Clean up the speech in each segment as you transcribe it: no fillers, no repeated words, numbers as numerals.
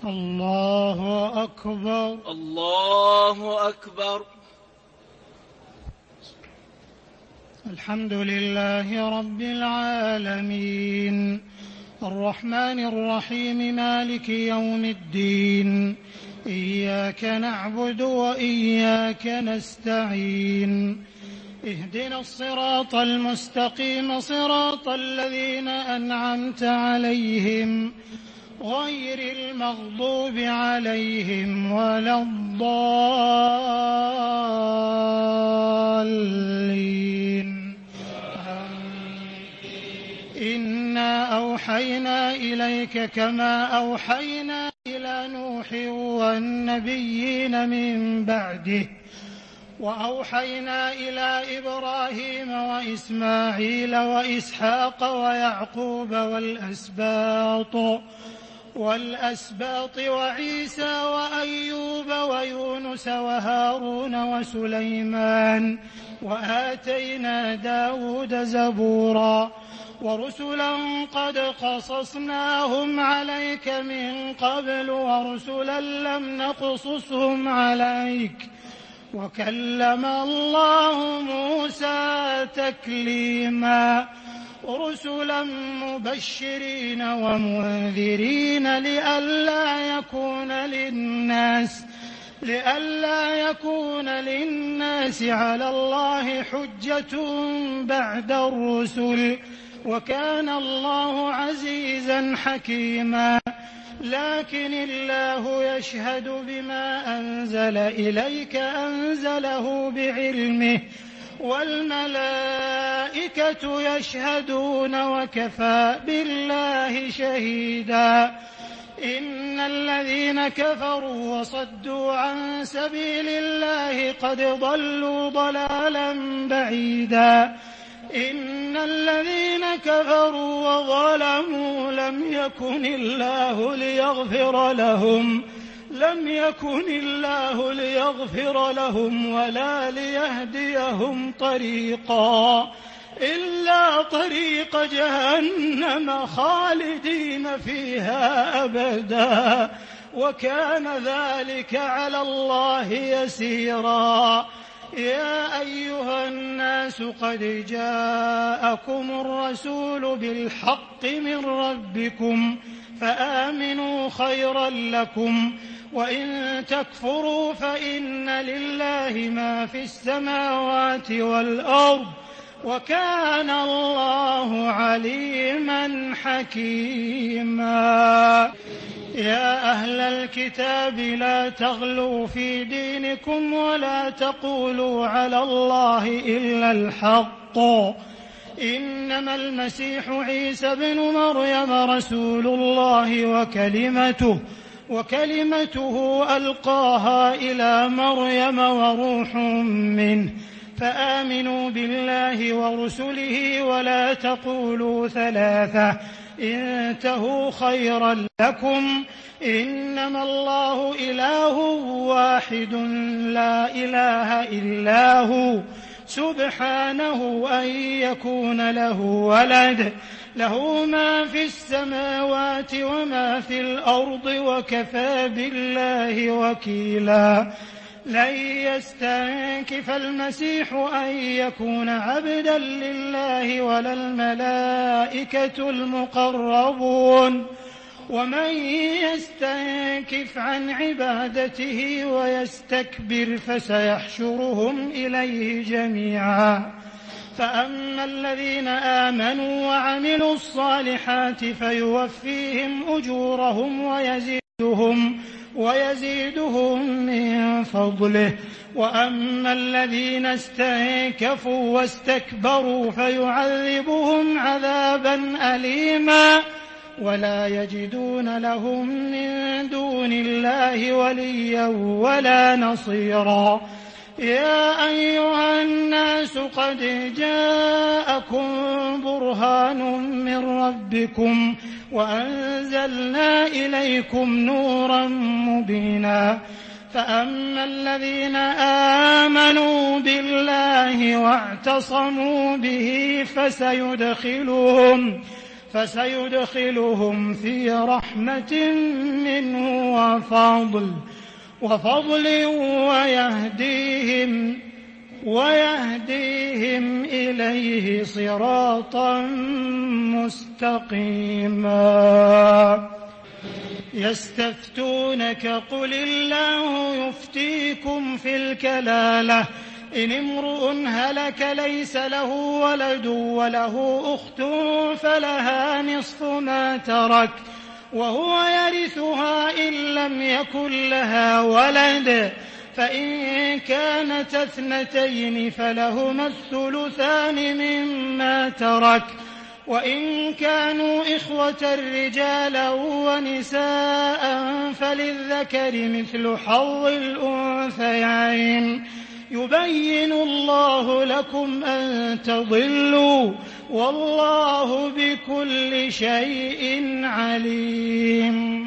الله أكبر. الله أكبر. الحمد لله رب العالمين، الرحمن الرحيم، مالك يوم الدين، إياك نعبد وإياك نستعين، اهدنا الصراط المستقيم، صراط الذين أنعمت عليهم غير المغضوب عليهم ولا الضالين. إنا أوحينا إليك كما أوحينا إلى نوح والنبيين من بعده، وأوحينا إلى إبراهيم وإسماعيل وإسحاق ويعقوب والأسباط وعيسى وأيوب ويونس وهارون وسليمان، وآتينا داود زبورا، ورسلا قد قصصناهم عليك من قبل ورسلا لم نقصصهم عليك، وكلم الله موسى تكليما، رسلا مبشرين ومنذرين لئلا يكون للناس على الله حجة بعد الرسل، وكان الله عزيزا حكيما. لكن الله يشهد بما أنزل إليك أنزله بعلمه، والملائكة يشهدون وكفى بالله شهيدا. إن الذين كفروا وصدوا عن سبيل الله قد ضلوا ضلالا بعيدا. إن الذين كفروا وظلموا لم يكن الله ليغفر لهم ولا ليهديهم طريقا إلا طريق جهنم خالدين فيها أبدا، وكان ذلك على الله يسيرا. يا أيها الناس قد جاءكم الرسول بالحق من ربكم فآمنوا خيرا لكم، وإن تكفروا فإن لله ما في السماوات والأرض، وكان الله عليما حكيما. يا أهل الكتاب لا تغلوا في دينكم ولا تقولوا على الله إلا الحق، إنما المسيح عيسى بن مريم رسول الله وكلمته ألقاها إلى مريم وروح منه، فآمنوا بالله ورسله ولا تقولوا ثلاثة، انتهوا خيرا لكم، إنما الله إله واحد لا إله إلا هو، سبحانه أن يكون له ولد، له ما في السماوات وما في الأرض، وكفى بالله وكيلا. لن يستنكف المسيح أن يكون عبدا لله ولا الملائكة المقربون، ومن يستنكف عن عبادته ويستكبر فسيحشرهم إليه جميعا. فأما الذين آمنوا وعملوا الصالحات فيوفيهم أجورهم ويزيدهم من فضله، وأما الذين استنكفوا واستكبروا فيعذبهم عذابا أليما ولا يجدون لهم من دون الله وليا ولا نصيرا. يا أيها الناس قد جاءكم برهان من ربكم وأنزلنا إليكم نورا مبينا. فأما الذين آمنوا بالله واعتصموا به فسيدخلهم في رحمة منه وفضل ويهديهم إليه صراطا مستقيما. يستفتونك قل الله يفتيكم في الكلالة إن امرؤ هلك ليس له ولد وله أخت فلها نصف ما ترك وهو يرثها إن لم يكن لها ولد فإن كانت اثنتين فلهما الثلثان مما ترك وإن كانوا إخوة رجالا ونساء فللذكر مثل حظ الأنثيين يبين الله لكم أن تضلوا والله بكل شيء عليم.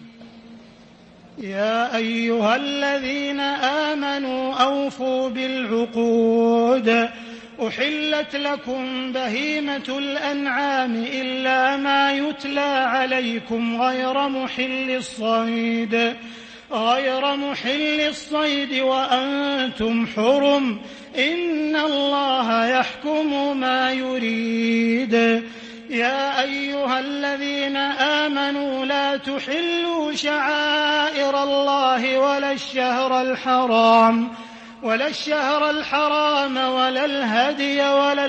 يا أيها الذين آمنوا أوفوا بالعقود أحلت لكم بهيمة الأنعام إلا ما يتلى عليكم غير محل الصيد وأنتم حرم إن الله يحكم ما يريد. يا أيها الذين آمنوا لا تحلوا شعائر الله ولا الشهر الحرام ولا الهدي ولا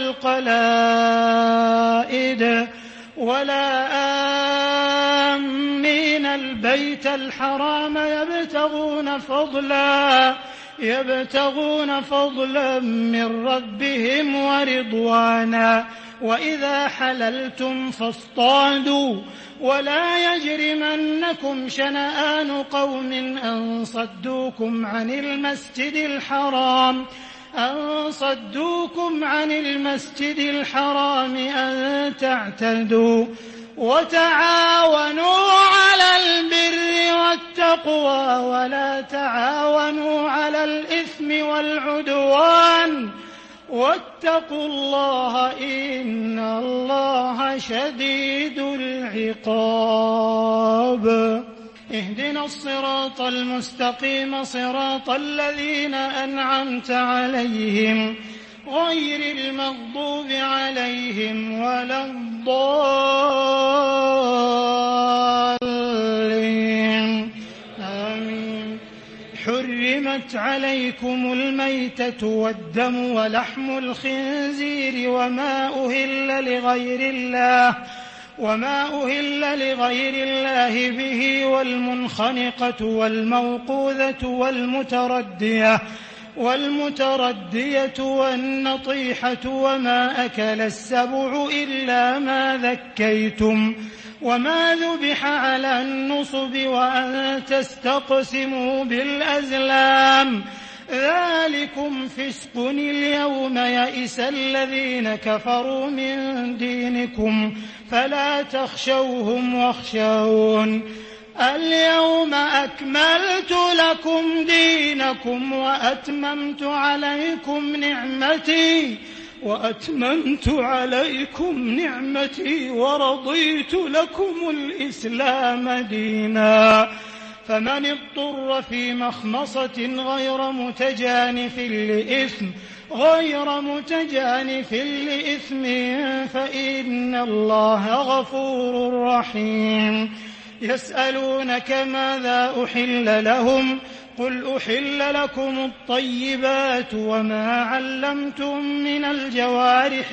القلائد ولا آمين البيت الحرام يبتغون فضلا من ربهم ورضوانا وإذا حللتم فاصطادوا ولا يجرمنكم شنآن قوم أن صدوكم عن المسجد الحرام أن تعتدوا وتعاونوا على البر والتقوى ولا تعاونوا على الإثم والعدوان واتقوا الله إن الله شديد العقاب. اهدنا الصراط المستقيم صراط الذين أنعمت عليهم غير المغضوب عليهم ولا الضالين آمين. حرمت عليكم الميتة والدم ولحم الخنزير وما أهل لغير الله به والمنخنقة والموقوذة والمتردية والنطيحة وما أكل السبع إلا ما ذكيتم وما ذبح على النصب وأن تستقسموا بالأزلام ذلكم فسق. اليوم يئس الذين كفروا من دينكم فلا تخشوهم واخشون. اليوم أكملت لكم دينكم وأتممت عليكم نعمتي ورضيت لكم الإسلام دينا. فمن اضطر في مخمصة غير متجانف لإثم فإن الله غفور رحيم. يسألونك ماذا أحل لهم قل أحل لكم الطيبات وما علمتم من الجوارح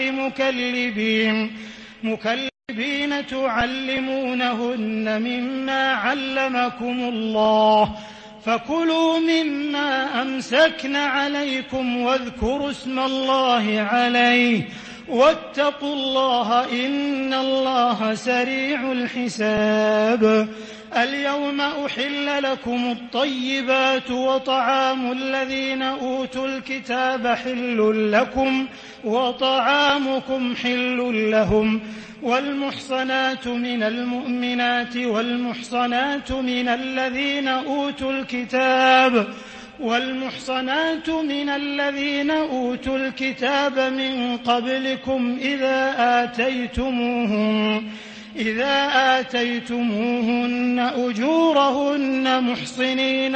مكلبين تعلمونهن مما علمكم الله فكلوا مما أمسكن عليكم واذكروا اسم الله عليه واتقوا الله إن الله سريع الحساب. اليوم أحل لكم الطيبات وطعام الذين أوتوا الكتاب حل لكم وطعامكم حل لهم والمحصنات من المؤمنات والمحصنات من الذين أوتوا الكتاب من قبلكم إذا آتيتموهن أجورهن محصنين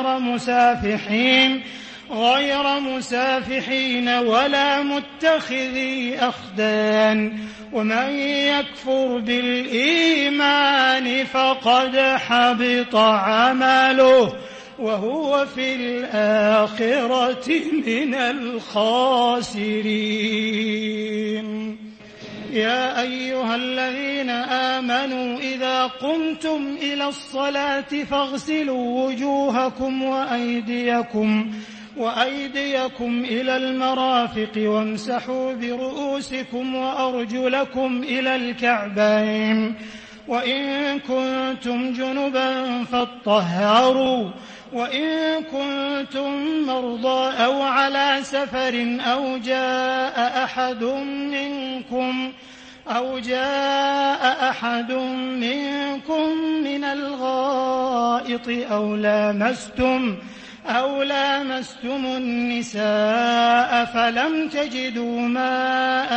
غير مسافحين ولا متخذي أخدان ومن يكفر بالإيمان فقد حبط عمله وهو في الآخرة من الخاسرين. يا أيها الذين آمنوا إذا قمتم إلى الصلاة فاغسلوا وجوهكم وأيديكم إلى المرافق وامسحوا برؤوسكم وأرجلكم إلى الكعبين وإن كنتم جنبا فاطهروا وإن كنتم مرضى أو على سفر أو جاء أحد منكم من الغائط أو لامستم النساء فلم تجدوا ماء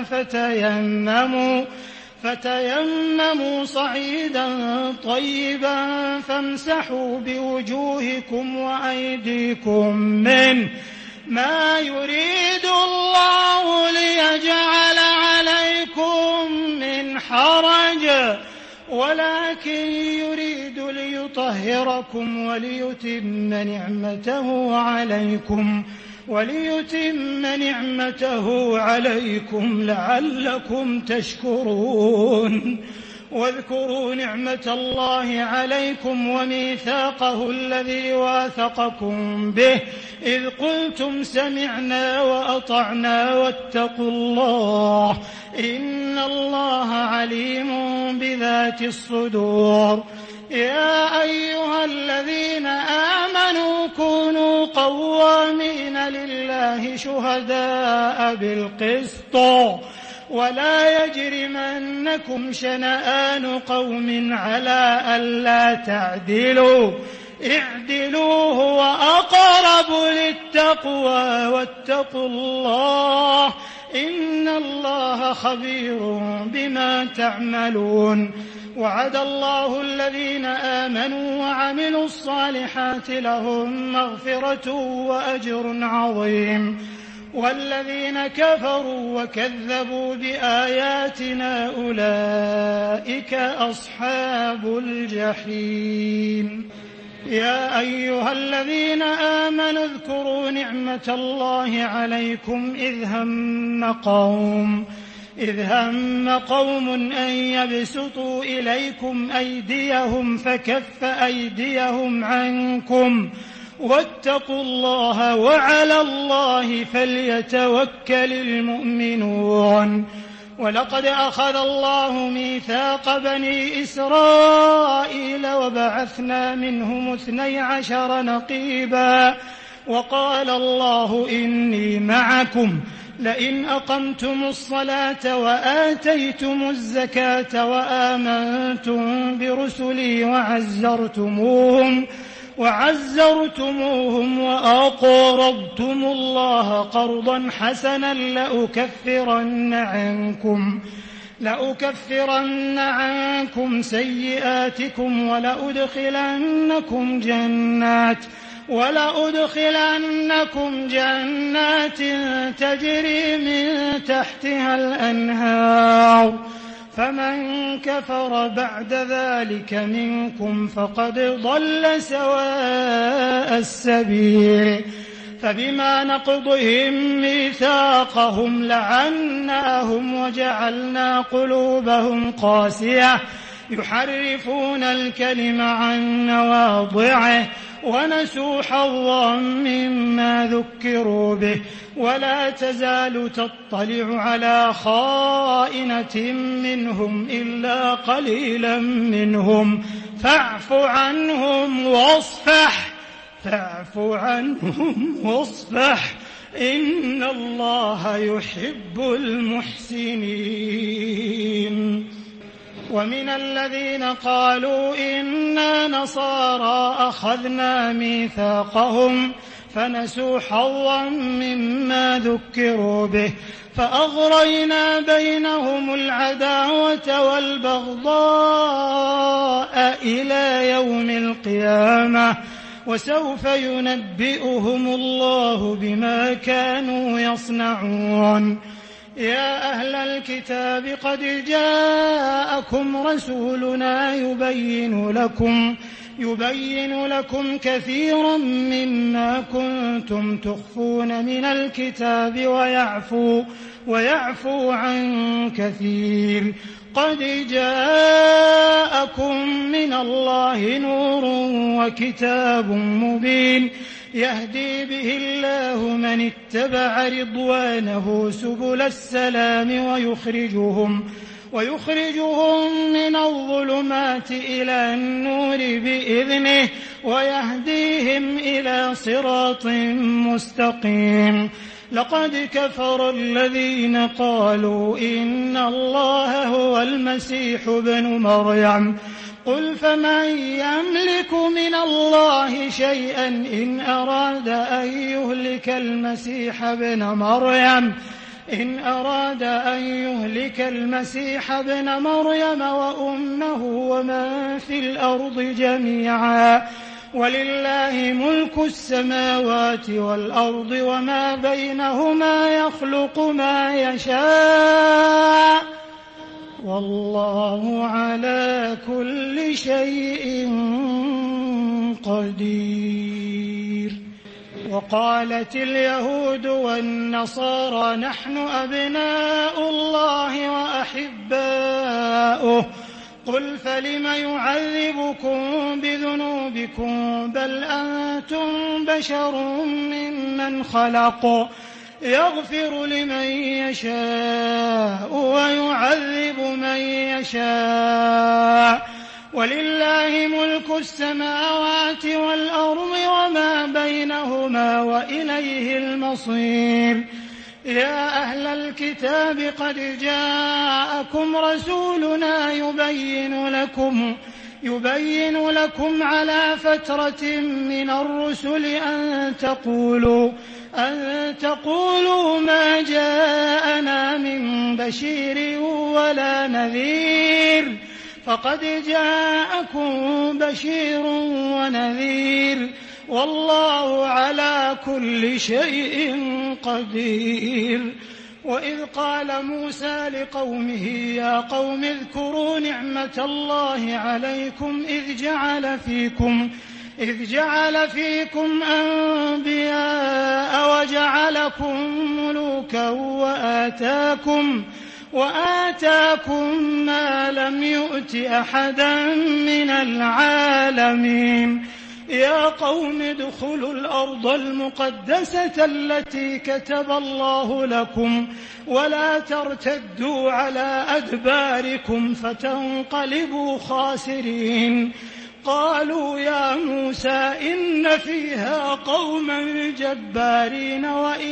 فتيمموا صعيدا طيبا فامسحوا بوجوهكم وأيديكم منه ما يريد الله ليجعل عليكم من حرج ولكن يريد ليطهركم وليتم نعمته عليكم لعلكم تشكرون. واذكروا نعمة الله عليكم وميثاقه الذي واثقكم به إذ قلتم سمعنا وأطعنا واتقوا الله إن الله عليم بذات الصدور. يا أيها الذين آمنوا كونوا قوامين لله شهداء بالقسط ولا يجرمنكم شنآن قوم على ألا تعدلوا اعدلوا هو أقرب للتقوى واتقوا الله إن الله خبير بما تعملون. وعد الله الذين آمنوا وعملوا الصالحات لهم مغفرة وأجر عظيم والذين كفروا وكذبوا بآياتنا أولئك أصحاب الجحيم. يا أيها الذين آمنوا اذكروا نعمة الله عليكم إذ هم قوم أن يبسطوا إليكم أيديهم فكف أيديهم عنكم واتقوا الله وعلى الله فليتوكل المؤمنون. ولقد أخذ الله ميثاق بني إسرائيل وبعثنا منهم 12 نقيبا وقال الله إني معكم لئن أقمتم الصلاة وآتيتم الزكاة وآمنتم برسلي وعزرتموهم وأقرضتم الله قرضا حسنا لأكفرن عنكم سيئاتكم ولأدخلنكم جنات تجري من تحتها الأنهار فمن كفر بعد ذلك منكم فقد ضل سواء السبيل. فبما نقضهم ميثاقهم لعناهم وجعلنا قلوبهم قاسية يحرفون الكلم عن مواضعه ونسوا حظا مما ذكروا به ولا تزال تطلع على خائنة منهم إلا قليلا منهم فاعف عنهم واصفح إن الله يحب المحسنين. ومن الذين قالوا إنا نصارى أخذنا ميثاقهم فنسوا حظا مما ذكروا به فأغرينا بينهم العداوة والبغضاء إلى يوم القيامة وسوف ينبئهم الله بما كانوا يصنعون. يا أهل الكتاب قد جاءكم رسولنا يبين لكم كثيرا مما كنتم تخفون من الكتاب ويعفو عن كثير. قد جاءكم من الله نور وكتاب مبين يهدي به الله من اتبع رضوانه سبل السلام ويخرجهم من الظلمات إلى النور بإذنه ويهديهم إلى صراط مستقيم. لقد كفر الذين قالوا إن الله هو المسيح ابن مريم قل فمن يملك من الله شيئا إن أراد أن يهلك المسيح ابن مريم وأمه ومن في الأرض جميعا ولله ملك السماوات والأرض وما بينهما يخلق ما يشاء والله على كل شيء قدير. وقالت اليهود والنصارى نحن أبناء الله وأحباؤه قل فلم يعذبكم بذنوبكم بل أنتم بشر ممن خلق يغفر لمن يشاء ويعذب من يشاء ولله ملك السماوات والأرض وما بينهما وإليه المصير. يا أهل الكتاب قد جاءكم رسولنا يبين لكم على فترة من الرسل أن تقولوا ما جاءنا من بشير ولا نذير فقد جاءكم بشير ونذير والله على كل شيء قدير. وإذ قال موسى لقومه يا قوم اذكروا نعمة الله عليكم إذ جعل فيكم أنبياء وجعلكم ملوكا وآتاكم ما لم يؤت أحدا من العالمين. يا قوم ادخلوا الأرض المقدسة التي كتب الله لكم ولا ترتدوا على أدباركم فتنقلبوا خاسرين. قالوا يا موسى إن فيها قوما جبارين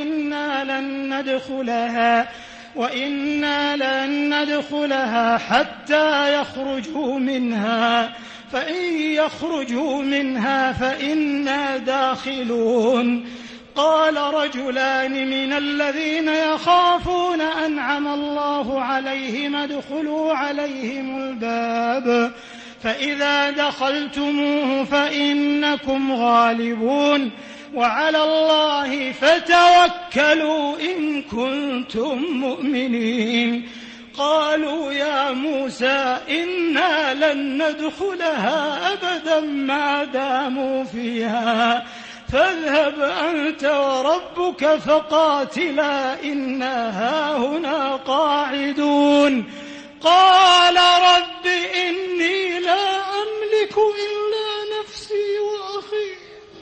وإنا لن ندخلها حتى يخرجوا منها فإن يخرجوا منها فإنا داخلون. قال رجلان من الذين يخافون أنعم الله عليهم ادخلوا عليهم الباب فإذا دخلتموه فإنكم غالبون وعلى الله فتوكلوا إن كنتم مؤمنين. قالوا يا موسى إنا لن ندخلها أبدا ما داموا فيها فاذهب أنت وربك فقاتلا إنا هاهنا قاعدون. قال رب إني لا أملك إلا نفسي وأخي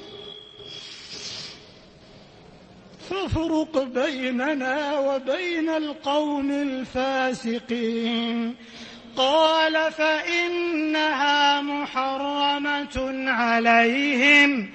فافرق بيننا وبين القوم الفاسقين. قال فإنها محرمة عليهم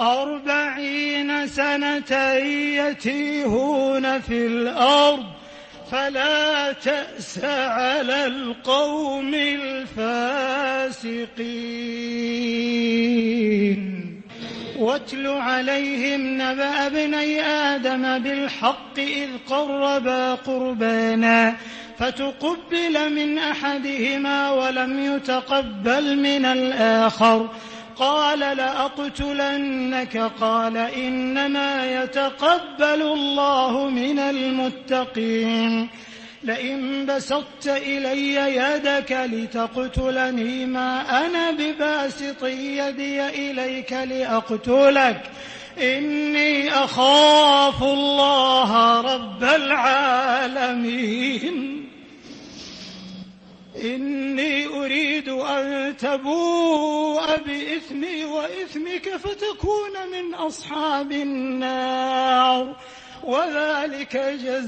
40 سنة يتيهون في الأرض فلا تأس على القوم الفاسقين. واتل عليهم نبأ ابني آدم بالحق إذ قربا قربانا فتقبل من أحدهما ولم يتقبل من الآخر قال لأقتلنك قال إنما يتقبل الله من المتقين لئن بسطت إلي يدك لتقتلني ما أنا بباسط يدي إليك لأقتلك إني أخاف الله رب العالمين إني أريد أن تبوء بإثمي وإثمك فتكون من أصحاب النار وذلك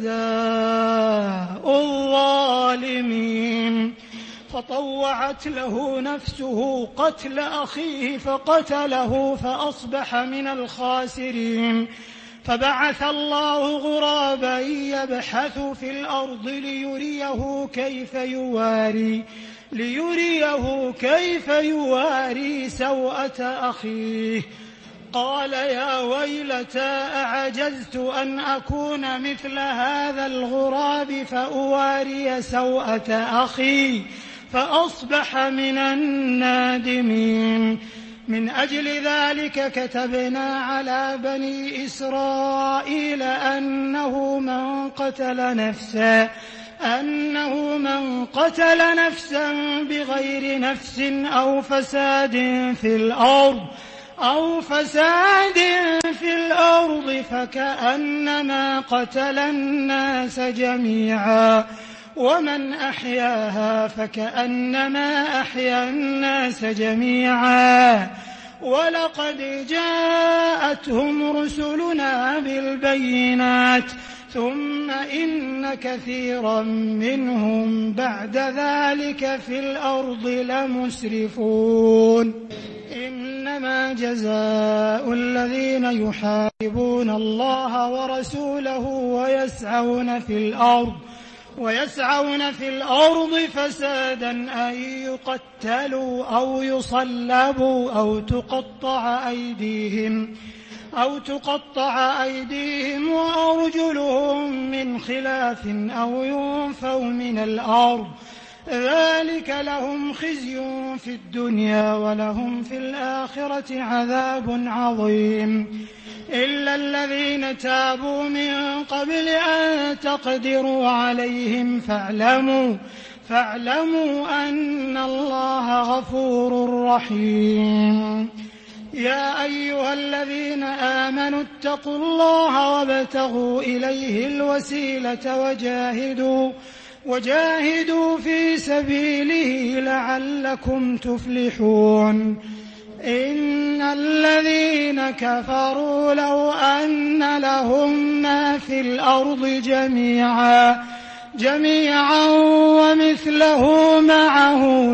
جزاء الظالمين فطوعت له نفسه قتل أخيه فقتله فأصبح من الخاسرين فبعث الله غرابا يبحث في الأرض ليريه كيف يواري سوءة أخيه قال يا ويلتى أعجزت أن أكون مثل هذا الغراب فأواري سوءة أخي فأصبح من النادمين من أجل ذلك كتبنا على بني إسرائيل أنه من قتل نفسا بغير نفس أو فساد في الأرض فكأنما قتل الناس جميعا ومن أحياها فكأنما أحيا الناس جميعا ولقد جاءتهم رسلنا بالبينات ثم إن كثيرا منهم بعد ذلك في الأرض لمسرفون إنما جزاء الذين يحاربون الله ورسوله ويسعون في الأرض فسادا أن يقتلوا أو يصلبوا أو تقطع أيديهم وأرجلهم من خلاف أو ينفوا من الأرض ذلك لهم خزي في الدنيا ولهم في الآخرة عذاب عظيم إلا الذين تابوا من قبل أن تقدروا عليهم فاعلموا أن الله غفور رحيم يا أيها الذين آمنوا اتقوا الله وابتغوا إليه الوسيلة وجاهدوا في سبيله لعلكم تفلحون إن الذين كفروا لو أن لهم ما في الأرض جميعا ومثله معه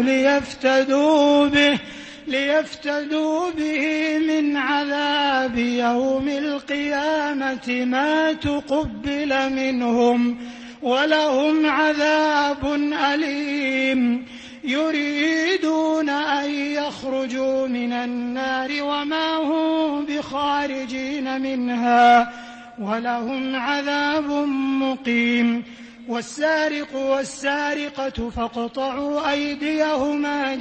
ليفتدوا به من عذاب يوم القيامة ما تقبل منهم ولهم عذاب أليم يريدون أن يخرجوا من النار وما هم بخارجين منها ولهم عذاب مقيم والسارق والسارقة فاقطعوا أيديهما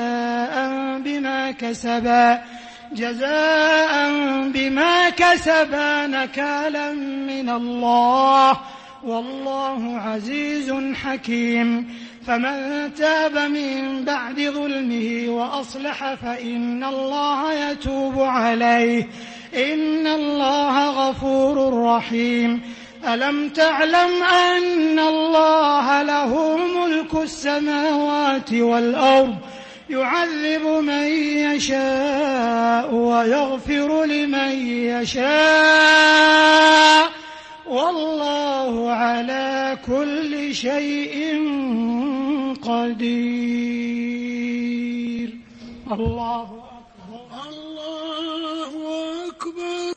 جزاء بما كسبا نكالا من الله والله عزيز حكيم فمن تاب من بعد ظلمه وأصلح فإن الله يتوب عليه إن الله غفور رحيم ألم تعلم أن الله له ملك السماوات والأرض يعذب من يشاء ويغفر لمن يشاء والله على كل شيء قدير الله أكبر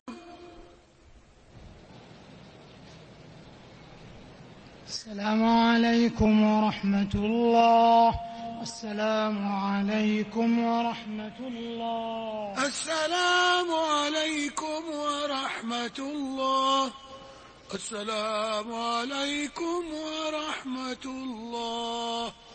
السلام عليكم ورحمة الله السلام عليكم ورحمة الله. السلام عليكم ورحمة الله. السلام عليكم ورحمة الله.